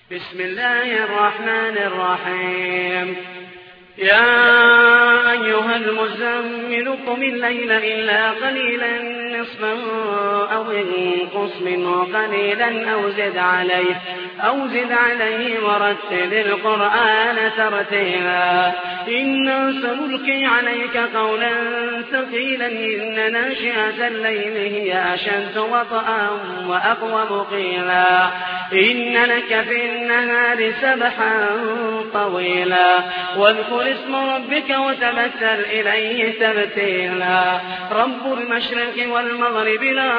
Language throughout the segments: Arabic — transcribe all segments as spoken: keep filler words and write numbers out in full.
بسم الله الرحمن الرحيم. يا أيها المزمل قم الليل إلا قليلا نصفا أو انقص منه قليلا أو زد عليه أو زد عليه ورتل القرآن ترتيلا إنا سنلقي عليك قولا ثقيلا إن ناشئة الليل هي أشد وطئا وأقوم قيلا إن لك في النهار سبحا طويلا واذكر اسم ربك وتبتل إليه تبتيلا رب المشرق والمغرب لا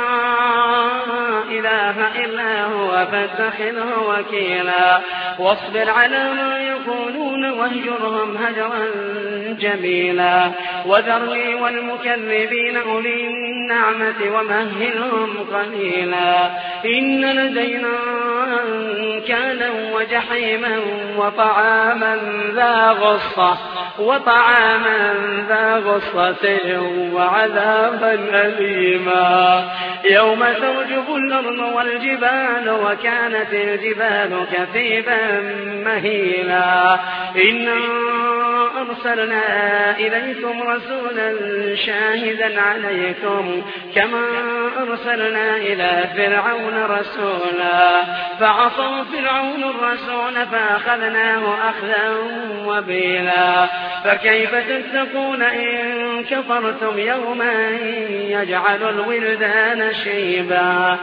إله إلا هو فاتخذه وكيلا واصبر على ما يقولون واهجرهم هجرا جميلا وذرني والمكذبين أولي النعمة ومهلهم قليلا إن لدينا أنكالا وجحيما وطعاما ذا غصة وطعاما ذا غصة وعذابا أليما يوم ترجف الأرض والجبال وكانت الجبال كثيبا مهيلا إنا أرسلنا إليكم رسولا شاهدا عليكم كما أرسلنا إلى فرعون رسولا فعصوا فرعون الرسول فأخذناه أخذا وبيلا فكيف تتقون إن كفرتم يوما يجعل الولدان شيبا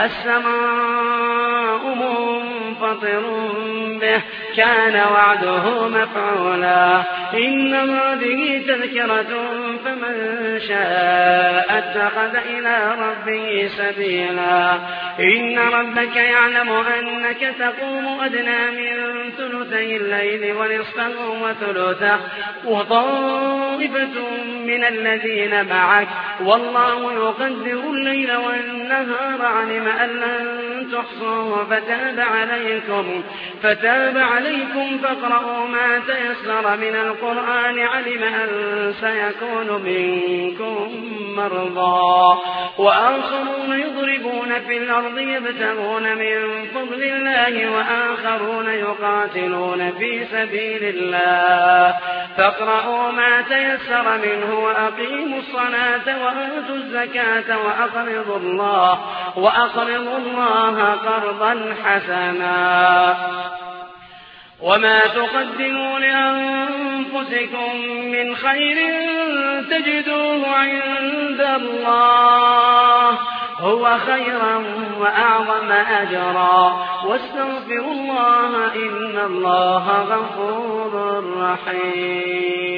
السماء منفطر به كان وعده مفعولا إن هذه تذكرة فمن شاء اتخذ إلى ربه سبيلا إن ربك يعلم أنك تقوم أدنى من ثلثي الليل ونصفه وثلثه وطائفة من الذين معك والله يقدر الليل والنهار علم أن لن تحصوه فتاب عليكم فتاب عليكم فاقرؤوا ما تيسر من القرآن علم أن سيكون منكم مرضى وآخرون يضربون في الأرض يبتغون من فضل الله وآخرون يقاتلون في سبيل الله فاقرؤوا ما تيسر منه وأقيموا الصلاة وآتوا الزكاة وأقرضوا الله وأقرضوا الله قرضا حسنا وما تقدموا لأنفسكم من خير تجدوه عند الله هو خيرا وأعظم أجرا واستغفروا الله إن الله غفور رحيم.